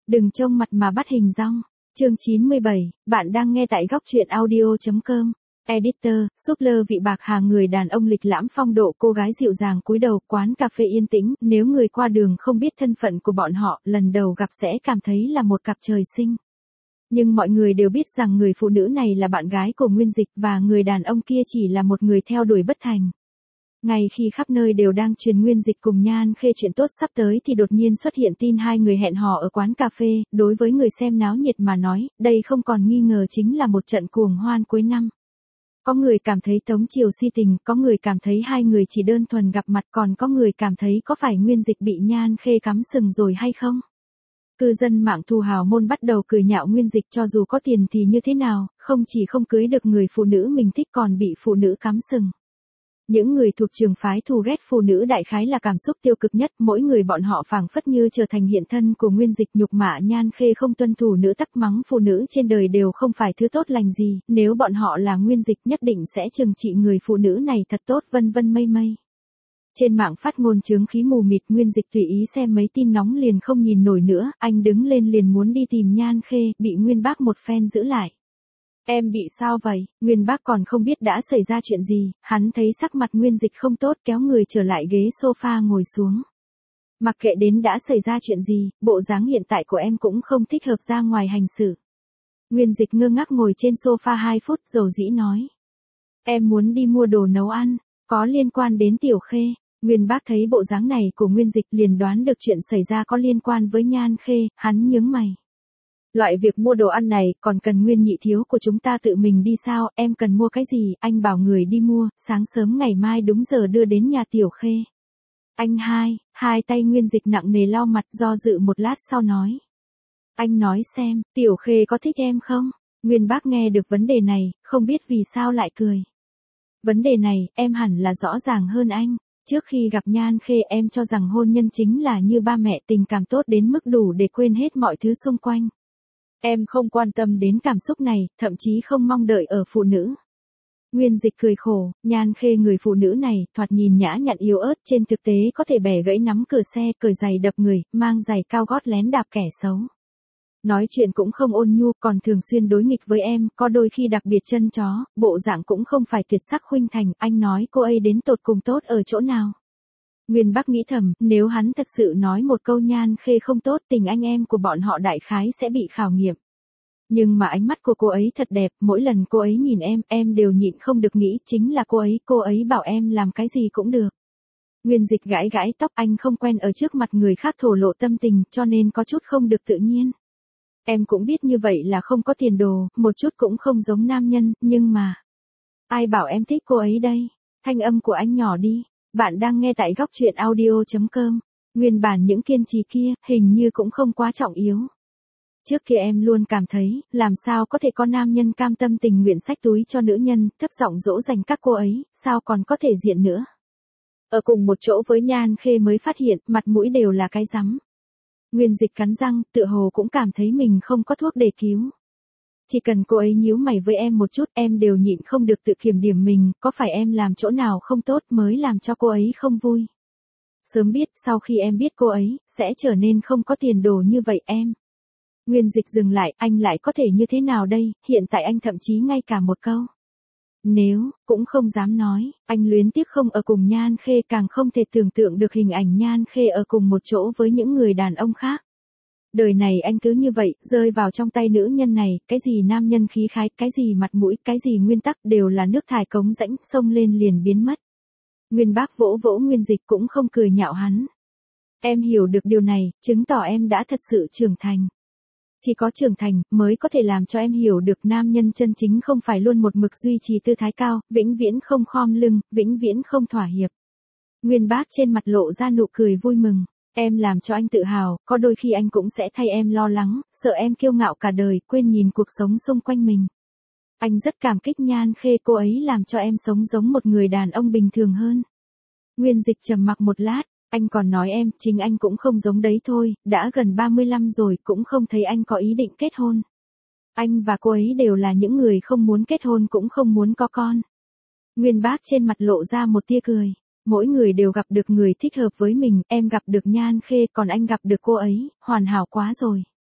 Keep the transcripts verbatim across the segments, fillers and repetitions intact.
Đừng trông mặt mà bắt hình dong. Chương chín mươi bảy, bạn đang nghe tại góc truyện audio chấm com. Editor, Super vị bạc hà người đàn ông lịch lãm phong độ, cô gái dịu dàng cúi đầu, quán cà phê yên tĩnh, nếu người qua đường không biết thân phận của bọn họ, lần đầu gặp sẽ cảm thấy là một cặp trời sinh. Nhưng mọi người đều biết rằng người phụ nữ này là bạn gái của Nguyên Dịch và người đàn ông kia chỉ là một người theo đuổi bất thành. Ngay khi khắp nơi đều đang truyền Nguyên Dịch cùng Nhan Khê chuyện tốt sắp tới thì đột nhiên xuất hiện tin hai người hẹn hò ở quán cà phê, đối với người xem náo nhiệt mà nói, đây không còn nghi ngờ chính là một trận cuồng hoan cuối năm. Có người cảm thấy Tống Triều si tình, có người cảm thấy hai người chỉ đơn thuần gặp mặt, còn có người cảm thấy có phải Nguyên Dịch bị Nhan Khê cắm sừng rồi hay không. Cư dân mạng thù hào môn bắt đầu cười nhạo Nguyên Dịch, cho dù có tiền thì như thế nào, không chỉ không cưới được người phụ nữ mình thích còn bị phụ nữ cắm sừng. Những người thuộc trường phái thù ghét phụ nữ đại khái là cảm xúc tiêu cực nhất, mỗi người bọn họ phảng phất như trở thành hiện thân của Nguyên Dịch, nhục mạ Nhan Khê không tuân thủ nữ tắc, mắng phụ nữ trên đời đều không phải thứ tốt lành gì, nếu bọn họ là Nguyên Dịch nhất định sẽ trừng trị người phụ nữ này thật tốt, vân vân mây mây. Trên mạng phát ngôn chướng khí mù mịt, Nguyên Dịch tùy ý xem mấy tin nóng liền không nhìn nổi nữa, anh đứng lên liền muốn đi tìm Nhan Khê, bị Nguyên Bác một phen giữ lại. Em bị sao vậy? Nguyên Bác còn không biết đã xảy ra chuyện gì, hắn thấy sắc mặt Nguyên Dịch không tốt kéo người trở lại ghế sofa ngồi xuống. Mặc kệ đến đã xảy ra chuyện gì, bộ dáng hiện tại của em cũng không thích hợp ra ngoài hành xử. Nguyên Dịch ngơ ngác ngồi trên sofa hai phút dầu dĩ nói. Em muốn đi mua đồ nấu ăn, có liên quan đến Tiểu Khê. Nguyên Bác thấy bộ dáng này của Nguyên Dịch liền đoán được chuyện xảy ra có liên quan với Nhan Khê, hắn nhướng mày. Loại việc mua đồ ăn này còn cần Nguyên nhị thiếu của chúng ta tự mình đi sao, em cần mua cái gì, anh bảo người đi mua, sáng sớm ngày mai đúng giờ đưa đến nhà Tiểu Khê. Anh hai, hai tay Nguyên Dịch nặng nề lau mặt, do dự một lát sau nói. Anh nói xem, Tiểu Khê có thích em không? Nguyên Bác nghe được vấn đề này, không biết vì sao lại cười. Vấn đề này, em hẳn là rõ ràng hơn anh. Trước khi gặp Nhan Khê em cho rằng hôn nhân chính là như ba mẹ, tình cảm tốt đến mức đủ để quên hết mọi thứ xung quanh. Em không quan tâm đến cảm xúc này, thậm chí không mong đợi ở phụ nữ. Nguyên Dịch cười khổ, Nhan Khê người phụ nữ này, thoạt nhìn nhã nhặn yếu ớt, trên thực tế có thể bẻ gãy nắm cửa xe, cởi giày đập người, mang giày cao gót lén đạp kẻ xấu. Nói chuyện cũng không ôn nhu, còn thường xuyên đối nghịch với em, có đôi khi đặc biệt chân chó, bộ dạng cũng không phải tuyệt sắc khuynh thành, anh nói cô ấy đến tột cùng tốt ở chỗ nào. Nguyên Bác nghĩ thầm, nếu hắn thật sự nói một câu Nhan Khê không tốt, tình anh em của bọn họ đại khái sẽ bị khảo nghiệm. Nhưng mà ánh mắt của cô ấy thật đẹp, mỗi lần cô ấy nhìn em, em đều nhịn không được nghĩ chính là cô ấy, cô ấy bảo em làm cái gì cũng được. Nguyên Dịch gãi gãi tóc, anh không quen ở trước mặt người khác thổ lộ tâm tình, cho nên có chút không được tự nhiên. Em cũng biết như vậy là không có tiền đồ, một chút cũng không giống nam nhân, nhưng mà... Ai bảo em thích cô ấy đây? Thanh âm của anh nhỏ đi. Bạn đang nghe tại góc truyện audio chấm com. Nguyên bản những kiên trì kia, hình như cũng không quá trọng yếu. Trước kia em luôn cảm thấy, làm sao có thể có nam nhân cam tâm tình nguyện xách túi cho nữ nhân, thấp giọng dỗ dành các cô ấy, sao còn có thể diện nữa. Ở cùng một chỗ với Nhan Khê mới phát hiện, mặt mũi đều là cái rắm. Nguyên Dịch cắn răng, tựa hồ cũng cảm thấy mình không có thuốc để cứu. Chỉ cần cô ấy nhíu mày với em một chút, em đều nhịn không được tự kiểm điểm mình, có phải em làm chỗ nào không tốt mới làm cho cô ấy không vui. Sớm biết, sau khi em biết cô ấy, sẽ trở nên không có tiền đồ như vậy em. Nguyên Dịch dừng lại, anh lại có thể như thế nào đây, hiện tại anh thậm chí ngay cả một câu. Nếu, cũng không dám nói, anh luyến tiếc không ở cùng Nhan Khê, càng không thể tưởng tượng được hình ảnh Nhan Khê ở cùng một chỗ với những người đàn ông khác. Đời này anh cứ như vậy, rơi vào trong tay nữ nhân này, cái gì nam nhân khí khái, cái gì mặt mũi, cái gì nguyên tắc đều là nước thải cống rãnh, xông lên liền biến mất. Nguyên Bác vỗ vỗ Nguyên Dịch cũng không cười nhạo hắn. Em hiểu được điều này, chứng tỏ em đã thật sự trưởng thành. Chỉ có trưởng thành, mới có thể làm cho em hiểu được nam nhân chân chính không phải luôn một mực duy trì tư thái cao, vĩnh viễn không khom lưng, vĩnh viễn không thỏa hiệp. Nguyên Bác trên mặt lộ ra nụ cười vui mừng. Em làm cho anh tự hào, có đôi khi anh cũng sẽ thay em lo lắng, sợ em kiêu ngạo cả đời, quên nhìn cuộc sống xung quanh mình. Anh rất cảm kích Nhan Khê, cô ấy làm cho em sống giống một người đàn ông bình thường hơn. Nguyên Dịch trầm mặc một lát, anh còn nói em, chính anh cũng không giống đấy thôi, đã gần ba mươi lăm rồi cũng không thấy anh có ý định kết hôn. Anh và cô ấy đều là những người không muốn kết hôn cũng không muốn có con. Nguyên Bác trên mặt lộ ra một tia cười. Mỗi người đều gặp được người thích hợp với mình, em gặp được Nhan Khê, còn anh gặp được cô ấy, hoàn hảo quá rồi.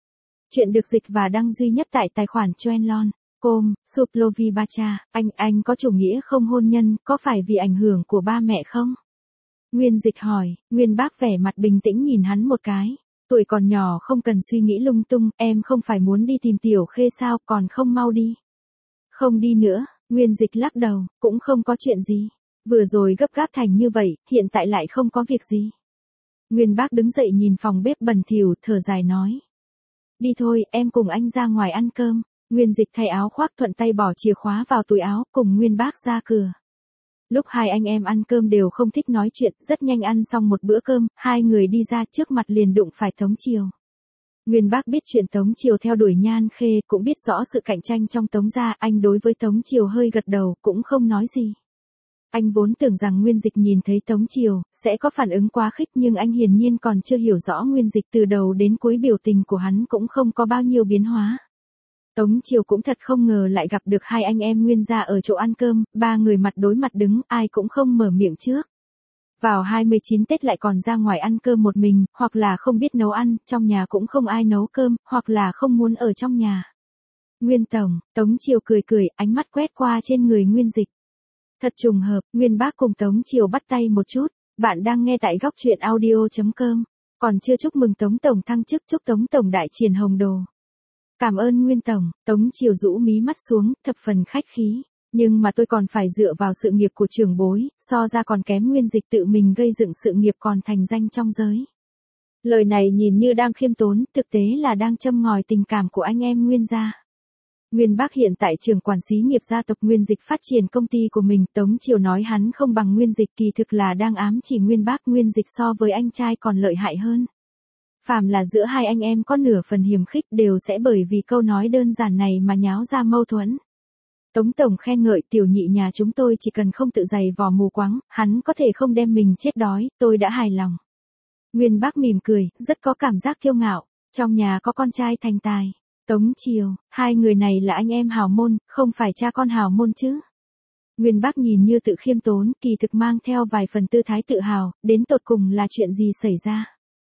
Chuyện được dịch và đăng duy nhất tại tài khoản Choenlon chấm com, Suplovibacha, anh, anh có chủ nghĩa không hôn nhân, có phải vì ảnh hưởng của ba mẹ không? Nguyên Dịch hỏi, Nguyên Bác vẻ mặt bình tĩnh nhìn hắn một cái. Tuổi còn nhỏ không cần suy nghĩ lung tung, em không phải muốn đi tìm Tiểu Khê sao, còn không mau đi. Không đi nữa, Nguyên Dịch lắc đầu, cũng không có chuyện gì. Vừa rồi gấp gáp thành như vậy, hiện tại lại không có việc gì. Nguyên Bác đứng dậy nhìn phòng bếp bẩn thỉu, thở dài nói. Đi thôi, em cùng anh ra ngoài ăn cơm. Nguyên Dịch thay áo khoác thuận tay bỏ chìa khóa vào túi áo, cùng Nguyên Bác ra cửa. Lúc hai anh em ăn cơm đều không thích nói chuyện, rất nhanh ăn xong một bữa cơm, hai người đi ra trước mặt liền đụng phải Tống Triều. Nguyên Bác biết chuyện Tống Triều theo đuổi Nhan Khê, cũng biết rõ sự cạnh tranh trong Tống gia, anh đối với Tống Triều hơi gật đầu, cũng không nói gì. Anh vốn tưởng rằng Nguyên Dịch nhìn thấy Tống Triều, sẽ có phản ứng quá khích nhưng anh hiển nhiên còn chưa hiểu rõ Nguyên Dịch từ đầu đến cuối biểu tình của hắn cũng không có bao nhiêu biến hóa. Tống Triều cũng thật không ngờ lại gặp được hai anh em Nguyên gia ở chỗ ăn cơm, ba người mặt đối mặt đứng, ai cũng không mở miệng trước. Vào hai mươi chín Tết lại còn ra ngoài ăn cơm một mình, hoặc là không biết nấu ăn, trong nhà cũng không ai nấu cơm, hoặc là không muốn ở trong nhà. Nguyên Tổng, Tống Triều cười cười, ánh mắt quét qua trên người Nguyên Dịch. Thật trùng hợp, Nguyên Bác cùng Tống Triều bắt tay một chút, bạn đang nghe tại góc truyện audio chấm com, còn chưa chúc mừng Tống Tổng thăng chức, chúc Tống Tổng đại triển hồng đồ. Cảm ơn Nguyên Tổng, Tống Triều rũ mí mắt xuống, thập phần khách khí. Nhưng mà tôi còn phải dựa vào sự nghiệp của trưởng bối, so ra còn kém Nguyên Dịch tự mình gây dựng sự nghiệp còn thành danh trong giới. Lời này nhìn như đang khiêm tốn, thực tế là đang châm ngòi tình cảm của anh em Nguyên gia. Nguyên Bác hiện tại trưởng quản xí nghiệp gia tộc Nguyên Dịch phát triển công ty của mình, Tống Triều nói hắn không bằng Nguyên Dịch kỳ thực là đang ám chỉ Nguyên Bác Nguyên Dịch so với anh trai còn lợi hại hơn. Phàm là giữa hai anh em có nửa phần hiềm khích đều sẽ bởi vì câu nói đơn giản này mà nháo ra mâu thuẫn. Tống Tổng khen ngợi tiểu nhị nhà chúng tôi chỉ cần không tự giày vò mù quáng, hắn có thể không đem mình chết đói, tôi đã hài lòng. Nguyên Bác mỉm cười, rất có cảm giác kiêu ngạo, trong nhà có con trai thành tài. Tống Triều, hai người này là anh em hào môn, không phải cha con hào môn chứ. Nguyên Bác nhìn như tự khiêm tốn, kỳ thực mang theo vài phần tư thái tự hào, đến tột cùng là chuyện gì xảy ra.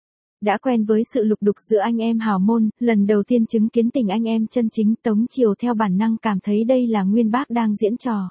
Đã quen với sự lục đục giữa anh em hào môn, lần đầu tiên chứng kiến tình anh em chân chính, Tống Triều theo bản năng cảm thấy đây là Nguyên Bác đang diễn trò.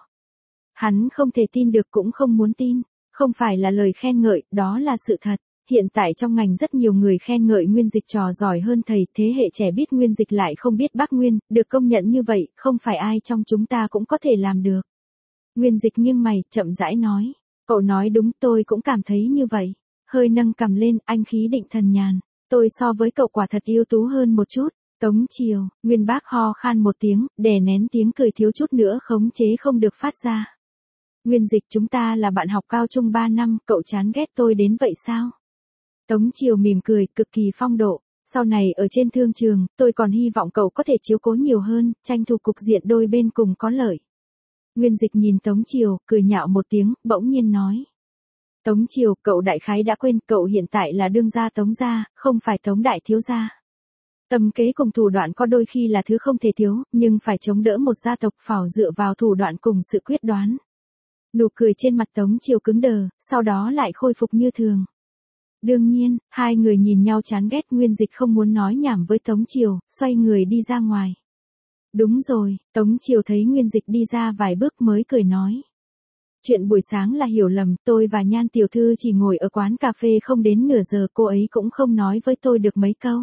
Hắn không thể tin được cũng không muốn tin, không phải là lời khen ngợi, đó là sự thật. Hiện tại trong ngành rất nhiều người khen ngợi Nguyên Dịch trò giỏi hơn thầy, thế hệ trẻ biết Nguyên Dịch lại không biết bác Nguyên, được công nhận như vậy, không phải ai trong chúng ta cũng có thể làm được. Nguyên Dịch nghiêng mày, chậm rãi nói, cậu nói đúng, tôi cũng cảm thấy như vậy. Hơi nâng cằm lên, anh khí định thần nhàn, tôi so với cậu quả thật ưu tú hơn một chút. Tống Triều, Nguyên Bác ho khan một tiếng, đè nén tiếng cười thiếu chút nữa khống chế không được phát ra. Nguyên Dịch, chúng ta là bạn học cao trung ba năm, cậu chán ghét tôi đến vậy sao? Tống Triều mỉm cười, cực kỳ phong độ, sau này ở trên thương trường, tôi còn hy vọng cậu có thể chiếu cố nhiều hơn, tranh thủ cục diện đôi bên cùng có lợi. Nguyên Dịch nhìn Tống Triều, cười nhạo một tiếng, bỗng nhiên nói. Tống Triều, cậu đại khái đã quên, cậu hiện tại là đương gia Tống gia, không phải Tống đại thiếu gia. Tâm kế cùng thủ đoạn có đôi khi là thứ không thể thiếu, nhưng phải chống đỡ một gia tộc phảo dựa vào thủ đoạn cùng sự quyết đoán. Nụ cười trên mặt Tống Triều cứng đờ, sau đó lại khôi phục như thường. Đương nhiên, hai người nhìn nhau chán ghét, Nguyên Dịch không muốn nói nhảm với Tống Triều, xoay người đi ra ngoài. Đúng rồi, Tống Triều thấy Nguyên Dịch đi ra vài bước mới cười nói. Chuyện buổi sáng là hiểu lầm, tôi và Nhan tiểu thư chỉ ngồi ở quán cà phê không đến nửa giờ, cô ấy cũng không nói với tôi được mấy câu.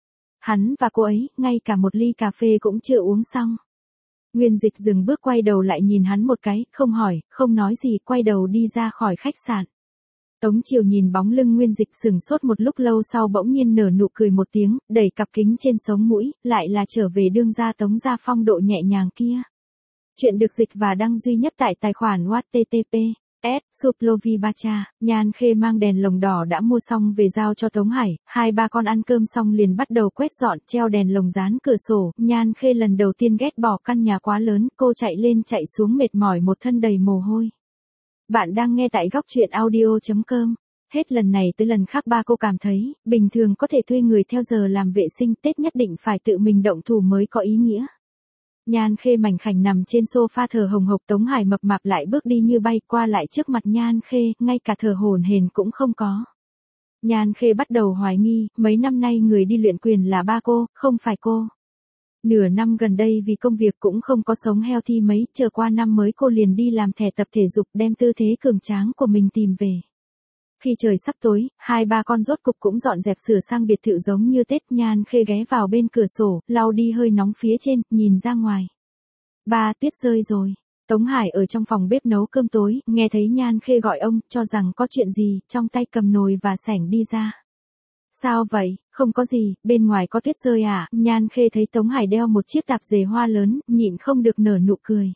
Hắn và cô ấy, ngay cả một ly cà phê cũng chưa uống xong. Nguyên Dịch dừng bước quay đầu lại nhìn hắn một cái, không hỏi, không nói gì, quay đầu đi ra khỏi khách sạn. Tống Triều nhìn bóng lưng Nguyên Dịch sừng sốt một lúc lâu sau bỗng nhiên nở nụ cười một tiếng, đẩy cặp kính trên sống mũi, lại là trở về đương gia Tống gia phong độ nhẹ nhàng kia. Chuyện được dịch và đăng duy nhất tại tài khoản hát tê tê pê ét Suplovibacha. Nhan Khê mang đèn lồng đỏ đã mua xong về giao cho Tống Hải, hai ba con ăn cơm xong liền bắt đầu quét dọn, treo đèn lồng dán cửa sổ. Nhan Khê lần đầu tiên ghét bỏ căn nhà quá lớn, cô chạy lên chạy xuống mệt mỏi một thân đầy mồ hôi. Bạn đang nghe tại góc truyện audio chấm com. Hết lần này tới lần khác ba cô cảm thấy, bình thường có thể thuê người theo giờ làm vệ sinh, Tết nhất định phải tự mình động thủ mới có ý nghĩa. Nhan Khê mảnh khảnh nằm trên sofa thở hồng hộc, Tống Hải mập mạp lại bước đi như bay qua lại trước mặt Nhan Khê, ngay cả thở hổn hển cũng không có. Nhan Khê bắt đầu hoài nghi, mấy năm nay người đi luyện quyền là ba cô, không phải cô. Nửa năm gần đây vì công việc cũng không có sống healthy mấy, chờ qua năm mới cô liền đi làm thẻ tập thể dục đem tư thế cường tráng của mình tìm về. Khi trời sắp tối, hai ba con rốt cục cũng dọn dẹp sửa sang biệt thự giống như Tết. Nhan Khê ghé vào bên cửa sổ, lau đi hơi nóng phía trên, nhìn ra ngoài. Ba, tuyết rơi rồi. Tống Hải ở trong phòng bếp nấu cơm tối, nghe thấy Nhan Khê gọi ông, cho rằng có chuyện gì, trong tay cầm nồi và sảnh đi ra. Sao vậy, không có gì, bên ngoài có tuyết rơi à? Nhan Khê thấy Tống Hải đeo một chiếc tạp dề hoa lớn, nhịn không được nở nụ cười.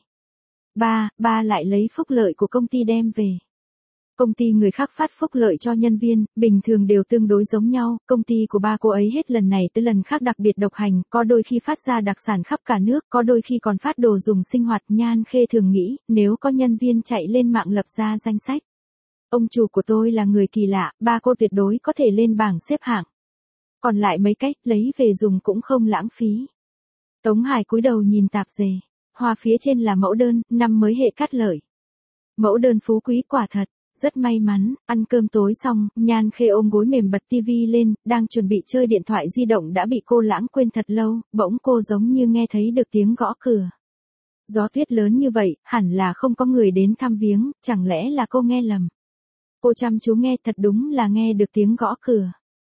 Ba, ba lại lấy phúc lợi của công ty đem về. Công ty người khác phát phúc lợi cho nhân viên, bình thường đều tương đối giống nhau, công ty của ba cô ấy hết lần này tới lần khác đặc biệt độc hành, có đôi khi phát ra đặc sản khắp cả nước, có đôi khi còn phát đồ dùng sinh hoạt. Nhan Khê thường nghĩ, nếu có nhân viên chạy lên mạng lập ra danh sách. Ông chủ của tôi là người kỳ lạ, ba cô tuyệt đối có thể lên bảng xếp hạng. Còn lại mấy cách, lấy về dùng cũng không lãng phí. Tống Hải cúi đầu nhìn tạp dề, hoa phía trên là mẫu đơn, năm mới hệ cát lợi. Mẫu đơn phú quý quả thật. Rất may mắn, ăn cơm tối xong, Nhan Khê ôm gối mềm bật tivi lên, đang chuẩn bị chơi điện thoại di động đã bị cô lãng quên thật lâu, bỗng cô giống như nghe thấy được tiếng gõ cửa. Gió tuyết lớn như vậy, hẳn là không có người đến thăm viếng, chẳng lẽ là cô nghe lầm. Cô chăm chú nghe, thật đúng là nghe được tiếng gõ cửa.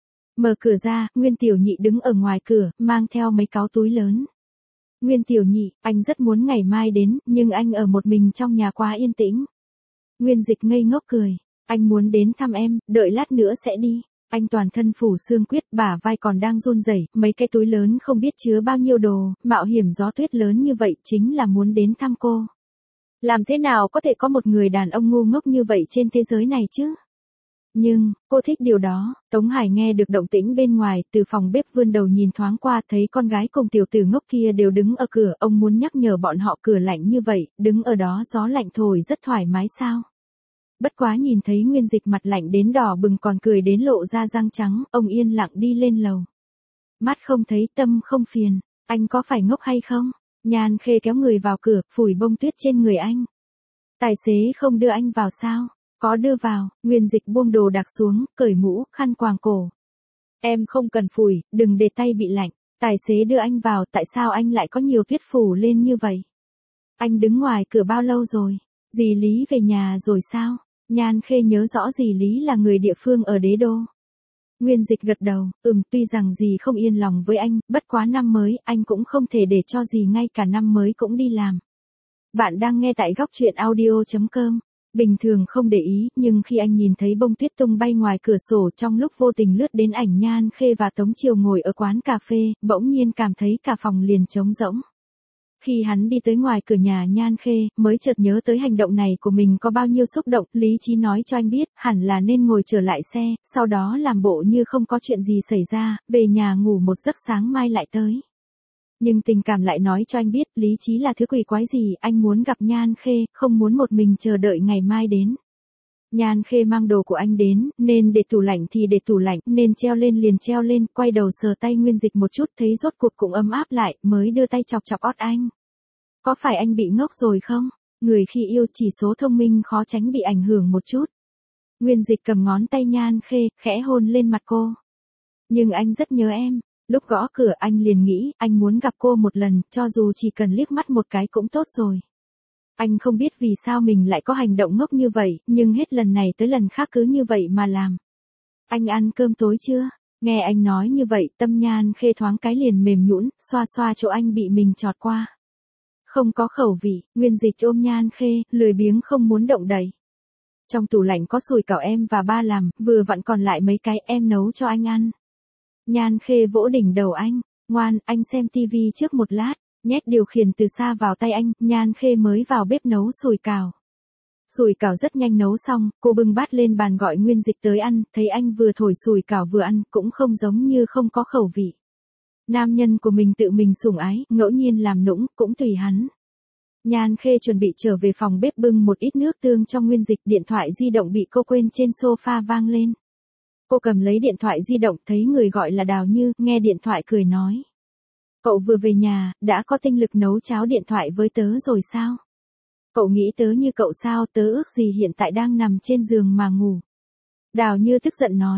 Mở cửa ra, Nguyên Tiểu Nhị đứng ở ngoài cửa, mang theo mấy cáu túi lớn. Nguyên Tiểu Nhị, anh rất muốn ngày mai đến, nhưng anh ở một mình trong nhà quá yên tĩnh. Nguyên Dịch ngây ngốc cười, anh muốn đến thăm em, đợi lát nữa sẽ đi. Anh toàn thân phủ xương quyết, bả vai còn đang run rẩy, mấy cái túi lớn không biết chứa bao nhiêu đồ, mạo hiểm gió tuyết lớn như vậy chính là muốn đến thăm cô. Làm thế nào có thể có một người đàn ông ngu ngốc như vậy trên thế giới này chứ? Nhưng, cô thích điều đó. Tống Hải nghe được động tĩnh bên ngoài, từ phòng bếp vươn đầu nhìn thoáng qua, thấy con gái cùng tiểu tử ngốc kia đều đứng ở cửa, ông muốn nhắc nhở bọn họ cửa lạnh như vậy, đứng ở đó gió lạnh thổi rất thoải mái sao? Bất quá nhìn thấy Nguyên Dịch mặt lạnh đến đỏ bừng còn cười đến lộ ra răng trắng, ông yên lặng đi lên lầu. Mắt không thấy tâm không phiền, anh có phải ngốc hay không? Nhan Khê kéo người vào cửa, phủi bông tuyết trên người anh. Tài xế không đưa anh vào sao? Có đưa vào. Nguyên Dịch buông đồ đạc xuống, cởi mũ, khăn quàng cổ. Em không cần phủi, đừng để tay bị lạnh. Tài xế đưa anh vào, tại sao anh lại có nhiều tuyết phủ lên như vậy? Anh đứng ngoài cửa bao lâu rồi? Dì Lý về nhà rồi sao? Nhan Khê nhớ rõ dì Lý là người địa phương ở Đế Đô. Nguyên Dịch gật đầu, ừm, tuy rằng dì không yên lòng với anh, bất quá năm mới, anh cũng không thể để cho dì ngay cả năm mới cũng đi làm. Bạn đang nghe tại góc truyện audio chấm com. Bình thường không để ý, nhưng khi anh nhìn thấy bông tuyết tung bay ngoài cửa sổ trong lúc vô tình lướt đến ảnh Nhan Khê và Tống Triều ngồi ở quán cà phê, bỗng nhiên cảm thấy cả phòng liền trống rỗng. Khi hắn đi tới ngoài cửa nhà Nhan Khê, mới chợt nhớ tới hành động này của mình có bao nhiêu xúc động, lý trí nói cho anh biết, hẳn là nên ngồi trở lại xe, sau đó làm bộ như không có chuyện gì xảy ra, về nhà ngủ một giấc sáng mai lại tới. Nhưng tình cảm lại nói cho anh biết, lý trí là thứ quỷ quái gì, anh muốn gặp Nhan Khê, không muốn một mình chờ đợi ngày mai đến. Nhan Khê mang đồ của anh đến, nên để tủ lạnh thì để tủ lạnh, nên treo lên liền treo lên, quay đầu sờ tay Nguyên Dịch một chút thấy rốt cuộc cũng ấm áp lại, mới đưa tay chọc chọc ót anh. Có phải anh bị ngốc rồi không? Người khi yêu chỉ số thông minh khó tránh bị ảnh hưởng một chút. Nguyên Dịch cầm ngón tay Nhan Khê, khẽ hôn lên mặt cô. Nhưng anh rất nhớ em. Lúc gõ cửa anh liền nghĩ, anh muốn gặp cô một lần, cho dù chỉ cần liếc mắt một cái cũng tốt rồi. Anh không biết vì sao mình lại có hành động ngốc như vậy, nhưng hết lần này tới lần khác cứ như vậy mà làm. Anh ăn cơm tối chưa? Nghe anh nói như vậy, tâm Nhan Khê thoáng cái liền mềm nhũn, xoa xoa chỗ anh bị mình chọt qua. Không có khẩu vị, Nguyên Dịch ôm Nhan Khê, lười biếng không muốn động đậy. Trong tủ lạnh có sủi cảo em và ba làm, vừa vặn còn lại mấy cái em nấu cho anh ăn. Nhan Khê vỗ đỉnh đầu anh, ngoan, anh xem tivi trước một lát, nhét điều khiển từ xa vào tay anh, Nhan Khê mới vào bếp nấu sủi cảo. Sủi cảo rất nhanh nấu xong, cô bưng bát lên bàn gọi Nguyên Dịch tới ăn, thấy anh vừa thổi sủi cảo vừa ăn, cũng không giống như không có khẩu vị. Nam nhân của mình tự mình sủng ái, ngẫu nhiên làm nũng, cũng tùy hắn. Nhan Khê chuẩn bị trở về phòng bếp bưng một ít nước tương cho Nguyên Dịch, điện thoại di động bị cô quên trên sofa vang lên. Cô cầm lấy điện thoại di động, thấy người gọi là Đào Như, nghe điện thoại cười nói. Cậu vừa về nhà, đã có tinh lực nấu cháo điện thoại với tớ rồi sao? Cậu nghĩ tớ như cậu sao, tớ ước gì hiện tại đang nằm trên giường mà ngủ. Đào Như tức giận nói.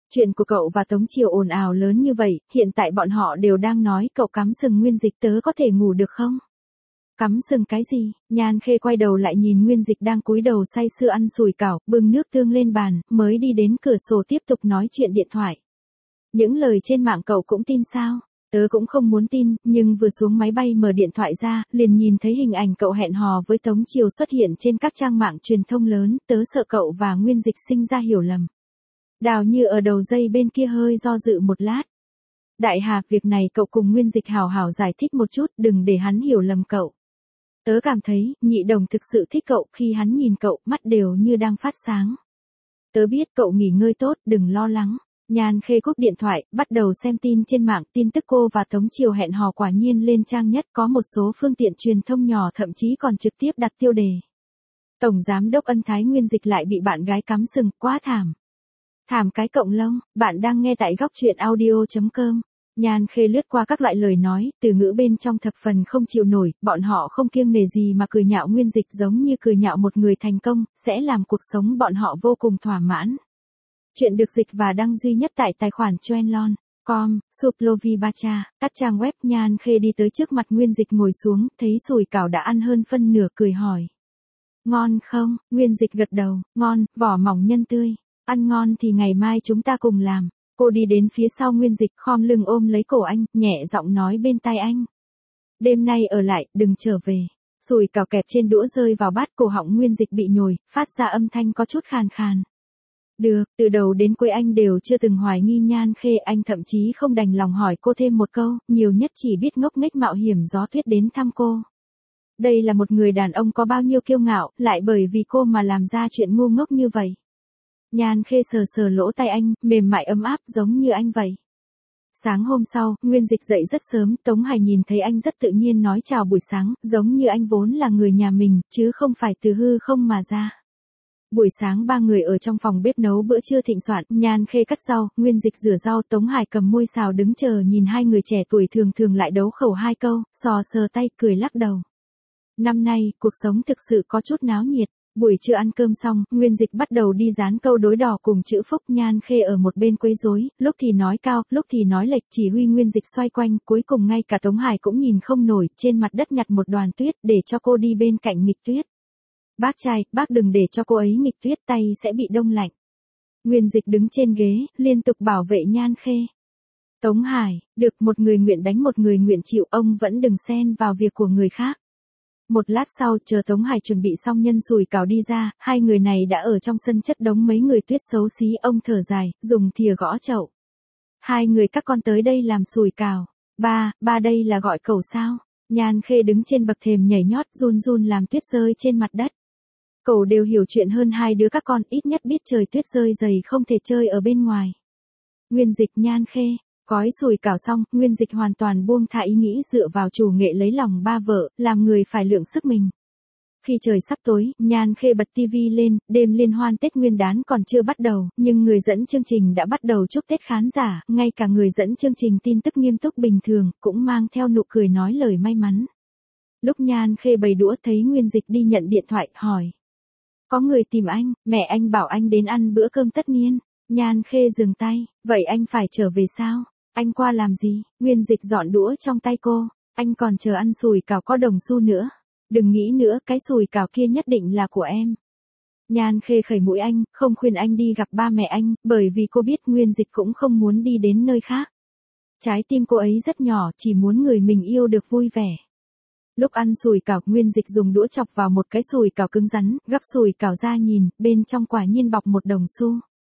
Chuyện của cậu và Tống Triều ồn ào lớn như vậy, hiện tại bọn họ đều đang nói cậu cắm sừng Nguyên Dịch, tớ có thể ngủ được không? Cắm sừng cái gì? Nhan Khê quay đầu lại nhìn Nguyên Dịch đang cúi đầu say sưa ăn sủi cảo, bưng nước tương lên bàn, mới đi đến cửa sổ tiếp tục nói chuyện điện thoại. Những lời trên mạng cậu cũng tin sao? Tớ cũng không muốn tin, nhưng vừa xuống máy bay mở điện thoại ra, liền nhìn thấy hình ảnh cậu hẹn hò với Tống Triều xuất hiện trên các trang mạng truyền thông lớn, tớ sợ cậu và Nguyên Dịch sinh ra hiểu lầm. Đào Như ở đầu dây bên kia hơi do dự một lát. Đại Hà, việc này cậu cùng Nguyên Dịch hào hào giải thích một chút, đừng để hắn hiểu lầm cậu. Tớ cảm thấy, nhị đồng thực sự thích cậu, khi hắn nhìn cậu, mắt đều như đang phát sáng. Tớ biết cậu nghỉ ngơi tốt, đừng lo lắng. Nhan Khê cúp điện thoại, bắt đầu xem tin trên mạng, tin tức cô và Tống Triều hẹn hò quả nhiên lên trang nhất, có một số phương tiện truyền thông nhỏ thậm chí còn trực tiếp đặt tiêu đề. Tổng giám đốc Ân Thái Nguyên Dịch lại bị bạn gái cắm sừng, quá thảm. Thảm cái cộng lông, bạn đang nghe tại góc truyện audio chấm com. Nhan Khê lướt qua các loại lời nói, từ ngữ bên trong thập phần không chịu nổi, bọn họ không kiêng nể gì mà cười nhạo Nguyên Dịch giống như cười nhạo một người thành công, sẽ làm cuộc sống bọn họ vô cùng thỏa mãn. Chuyện được dịch và đăng duy nhất tại tài khoản Choenlon chấm com, Suplovibacha, các trang web. Nhan Khê đi tới trước mặt Nguyên Dịch ngồi xuống, thấy sủi cảo đã ăn hơn phân nửa, cười hỏi. Ngon không? Nguyên Dịch gật đầu, ngon, vỏ mỏng nhân tươi. Ăn ngon thì ngày mai chúng ta cùng làm. Cô đi đến phía sau Nguyên Dịch, khom lưng ôm lấy cổ anh, nhẹ giọng nói bên tai anh. Đêm nay ở lại, đừng trở về. Sủi cảo kẹp trên đũa rơi vào bát, cổ họng Nguyên Dịch bị nhồi, phát ra âm thanh có chút khàn khàn. Được, từ đầu đến cuối anh đều chưa từng hoài nghi Nhan Khê, anh thậm chí không đành lòng hỏi cô thêm một câu, nhiều nhất chỉ biết ngốc nghếch mạo hiểm gió tuyết đến thăm cô. Đây là một người đàn ông có bao nhiêu kiêu ngạo, lại bởi vì cô mà làm ra chuyện ngu ngốc như vậy. Nhan Khê sờ sờ lỗ tai anh, mềm mại ấm áp giống như anh vậy. Sáng hôm sau, Nguyên Dịch dậy rất sớm, Tống Hải nhìn thấy anh rất tự nhiên nói chào buổi sáng, giống như anh vốn là người nhà mình, chứ không phải từ hư không mà ra. Buổi sáng ba người ở trong phòng bếp nấu bữa trưa thịnh soạn, Nhan Khê cắt rau, Nguyên Dịch rửa rau, Tống Hải cầm môi xào đứng chờ nhìn hai người trẻ tuổi thường thường lại đấu khẩu hai câu, sò sờ tay cười lắc đầu. Năm nay, cuộc sống thực sự có chút náo nhiệt. Buổi trưa ăn cơm xong, Nguyên Dịch bắt đầu đi dán câu đối đỏ cùng chữ phúc. Nhan Khê ở một bên quấy rối, lúc thì nói cao, lúc thì nói lệch, chỉ huy Nguyên Dịch xoay quanh, cuối cùng ngay cả Tống Hải cũng nhìn không nổi, trên mặt đất nhặt một đoàn tuyết để cho cô đi bên cạnh nghịch tuyết. Bác trai, bác đừng để cho cô ấy nghịch tuyết, tay sẽ bị đông lạnh. Nguyên Dịch đứng trên ghế, liên tục bảo vệ Nhan Khê. Tống Hải, được, một người nguyện đánh một người nguyện chịu, ông vẫn đừng xen vào việc của người khác. Một lát sau, chờ Tống Hải chuẩn bị xong nhân sủi cảo đi ra, hai người này đã ở trong sân chất đống mấy người tuyết xấu xí, ông thở dài, dùng thìa gõ chậu. Hai người các con tới đây làm sủi cảo. Ba, ba đây là gọi cậu sao? Nhan Khê đứng trên bậc thềm nhảy nhót, run run làm tuyết rơi trên mặt đất. Cậu đều hiểu chuyện hơn hai đứa các con, ít nhất biết trời tuyết rơi dày không thể chơi ở bên ngoài. Nguyên Dịch, Nhan Khê. Gói sủi cảo xong, Nguyên Dịch hoàn toàn buông thả ý nghĩ dựa vào chủ nghệ lấy lòng ba vợ, làm người phải lượng sức mình. Khi trời sắp tối, Nhan Khê bật tivi lên, đêm liên hoan Tết Nguyên đán còn chưa bắt đầu, nhưng người dẫn chương trình đã bắt đầu chúc Tết khán giả, ngay cả người dẫn chương trình tin tức nghiêm túc bình thường, cũng mang theo nụ cười nói lời may mắn. Lúc Nhan Khê bày đũa thấy Nguyên Dịch đi nhận điện thoại, hỏi. Có người tìm anh, mẹ anh bảo anh đến ăn bữa cơm tất niên. Nhan Khê dừng tay, vậy anh phải trở về sao? Anh qua làm gì? Nguyên Dịch dọn đũa trong tay cô, anh còn chờ ăn sủi cảo có đồng xu nữa. Đừng nghĩ nữa, cái sủi cảo kia nhất định là của em. Nhan Khê khẩy mũi anh, không khuyên anh đi gặp ba mẹ anh, bởi vì cô biết Nguyên Dịch cũng không muốn đi đến nơi khác. Trái tim cô ấy rất nhỏ, chỉ muốn người mình yêu được vui vẻ. Lúc ăn sủi cảo, Nguyên Dịch dùng đũa chọc vào một cái sủi cảo cứng rắn, gắp sủi cảo ra nhìn, bên trong quả nhiên bọc một đồng xu.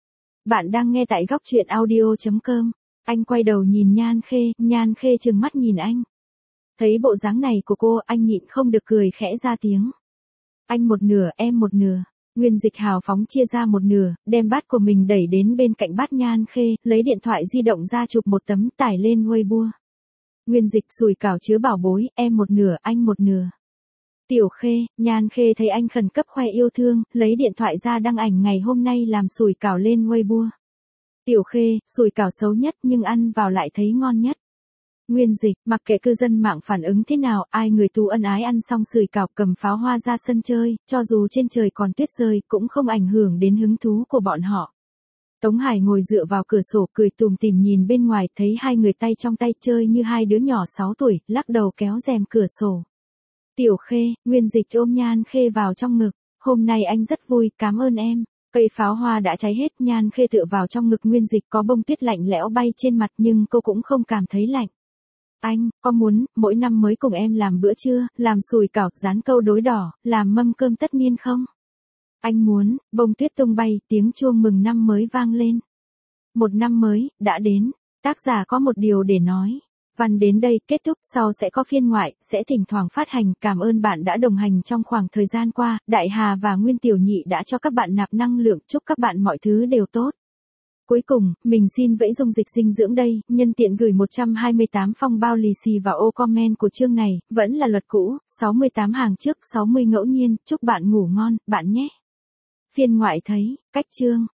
Bạn đang nghe tại góc truyện audio chấm com. Anh quay đầu nhìn Nhan Khê, Nhan Khê trừng mắt nhìn anh. Thấy bộ dáng này của cô, anh nhịn không được cười khẽ ra tiếng. Anh một nửa, em một nửa. Nguyên Dịch hào phóng chia ra một nửa, đem bát của mình đẩy đến bên cạnh bát Nhan Khê, lấy điện thoại di động ra chụp một tấm tải lên Weibo. Nguyên Dịch, sủi cảo chứa bảo bối, em một nửa, anh một nửa. Tiểu Khê, Nhan Khê thấy anh khẩn cấp khoe yêu thương, lấy điện thoại ra đăng ảnh ngày hôm nay làm sủi cảo lên Weibo. Tiểu Khê, sủi cảo xấu nhất nhưng ăn vào lại thấy ngon nhất. Nguyên Dịch, mặc kệ cư dân mạng phản ứng thế nào, ai người tu ân ái ăn xong sủi cảo cầm pháo hoa ra sân chơi, cho dù trên trời còn tuyết rơi cũng không ảnh hưởng đến hứng thú của bọn họ. Tống Hải ngồi dựa vào cửa sổ cười tùm tìm nhìn bên ngoài, thấy hai người tay trong tay chơi như hai đứa nhỏ sáu tuổi, lắc đầu kéo rèm cửa sổ. Tiểu Khê, Nguyên Dịch ôm Nhan Khê vào trong ngực, hôm nay anh rất vui, cảm ơn em. Cây pháo hoa đã cháy hết, Nhan Khê tựa vào trong ngực Nguyên Dịch, có bông tuyết lạnh lẽo bay trên mặt nhưng cô cũng không cảm thấy lạnh. Anh, có muốn, mỗi năm mới cùng em làm bữa trưa, làm sùi cảo, rán câu đối đỏ, làm mâm cơm tất niên không? Anh muốn, bông tuyết tung bay, tiếng chuông mừng năm mới vang lên. Một năm mới, đã đến, tác giả có một điều để nói. Văn đến đây kết thúc, sau sẽ có phiên ngoại, sẽ thỉnh thoảng phát hành. Cảm ơn bạn đã đồng hành trong khoảng thời gian qua, Đại Hà và Nguyên Tiểu Nhị đã cho các bạn nạp năng lượng, chúc các bạn mọi thứ đều tốt. Cuối cùng, mình xin vẫy dung dịch dinh dưỡng đây, nhân tiện gửi một trăm hai mươi tám phong bao lì xì vào ô comment của chương này, vẫn là luật cũ, sáu mươi tám hàng trước, sáu mươi ngẫu nhiên, chúc bạn ngủ ngon, bạn nhé. Phiên ngoại thấy, cách chương.